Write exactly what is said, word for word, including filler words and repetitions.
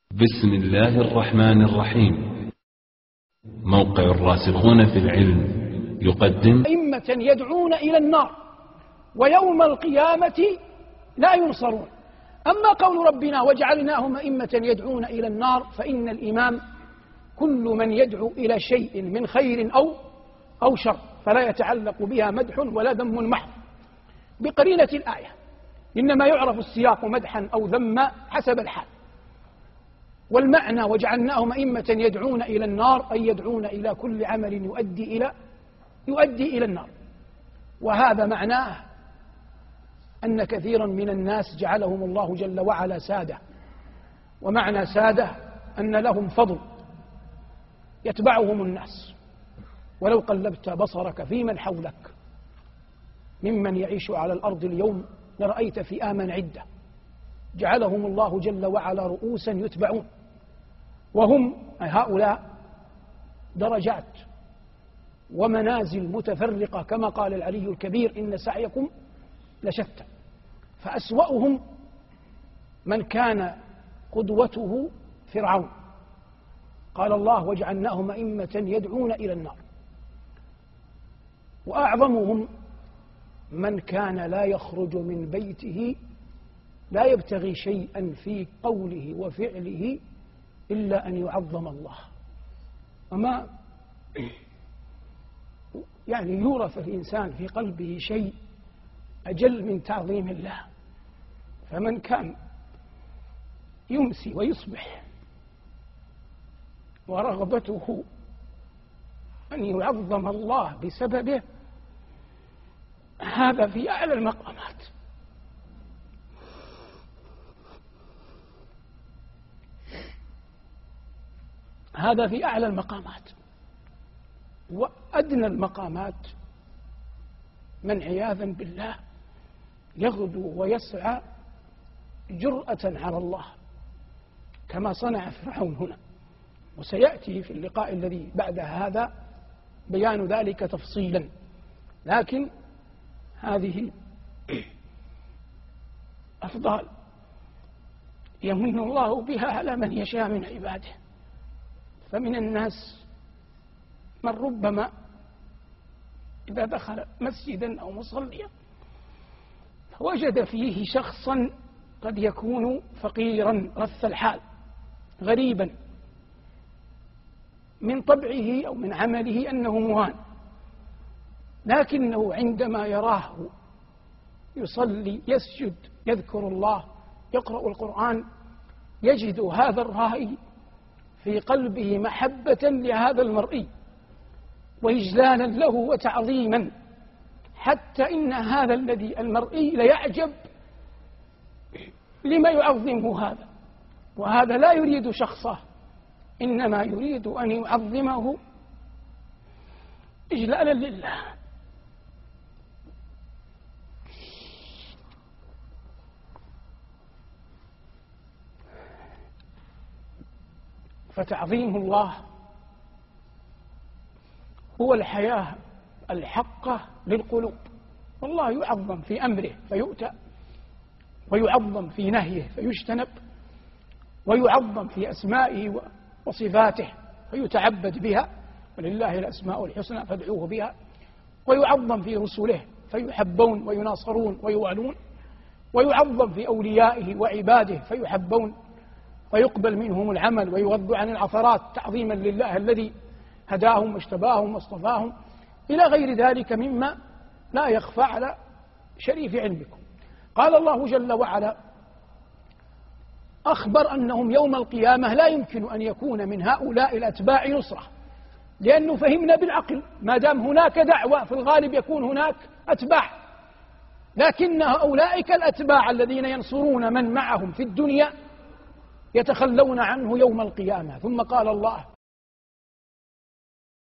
بسم الله الرحمن الرحيم. موقع الراسخون في العلم يقدم أئمة يدعون إلى النار ويوم القيامة لا ينصرون. أما قول ربنا وجعلناهم أئمة يدعون إلى النار، فإن الإمام كل من يدعو إلى شيء من خير أو أو شر، فلا يتعلق بها مدح ولا ذم محض بقرينة الآية، إنما يعرف السياق مدحا أو ذما حسب الحال. والمعنى وجعلناهم أئمة يدعون إلى النار أي يدعون إلى كل عمل يؤدي إلى يؤدي إلى النار. وهذا معناه أن كثيرا من الناس جعلهم الله جل وعلا سادة، ومعنى سادة أن لهم فضل يتبعهم الناس. ولو قلبت بصرك في من حولك ممن يعيش على الأرض اليوم لرأيت فئاما عدة جعلهم الله جل وعلا رؤوسا يتبعون، وهم هؤلاء درجات ومنازل متفرقة، كما قال العلي الكبير إن سعيكم لشتى. فأسوأهم من كان قدوته فرعون، قال الله وجعلناهم أئمة يدعون إلى النار. وأعظمهم من كان لا يخرج من بيته لا يبتغي شيئا في قوله وفعله إلا أن يعظم الله. وما يعني يورث الإنسان في قلبه شيء أجل من تعظيم الله. فمن كان يمسي ويصبح ورغبته أن يعظم الله بسببه، هذا في أعلى المقامات. هذا في أعلى المقامات. وأدنى المقامات من عياذا بالله يغدو ويسعى جرأة على الله كما صنع فرعون هنا، وسيأتي في اللقاء الذي بعد هذا بيان ذلك تفصيلا. لكن هذه أفضال يمن الله بها على من يشاء من عباده. فمن الناس من ربما إذا دخل مسجدا أو مصليا وجد فيه شخصا قد يكون فقيرا رث الحال غريبا من طبعه أو من عمله أنه مهان، لكنه عندما يراه يصلي يسجد يذكر الله يقرأ القرآن يجد هذا الرائي في قلبه محبة لهذا المرئي وإجلالا له وتعظيما، حتى إن هذا الذي المرئي ليعجب لما يعظمه هذا. وهذا لا يريد شخصه، إنما يريد أن يعظمه إجلالا لله. فتعظيم الله هو الحياة الحقة للقلوب. والله يعظم في أمره فيؤتى، ويعظم في نهيه فيجتنب، ويعظم في أسمائه وصفاته فيتعبد بها، ولله الأسماء الحسنى فادعوه بها، ويعظم في رسله فيحبون ويناصرون ويوالون، ويعظم في أوليائه وعباده فيحبون ويقبل منهم العمل ويغض عن العثرات تعظيما لله الذي هداهم واجتباهم واصطفاهم، إلى غير ذلك مما لا يخفى على شريف علمكم. قال الله جل وعلا أخبر أنهم يوم القيامة لا يمكن أن يكون من هؤلاء الأتباع نصرة، لأنه فهمنا بالعقل ما دام هناك دعوة في الغالب يكون هناك أتباع، لكن أولئك الأتباع الذين ينصرون من معهم في الدنيا يتخلون عنه يوم القيامة. ثم قال الله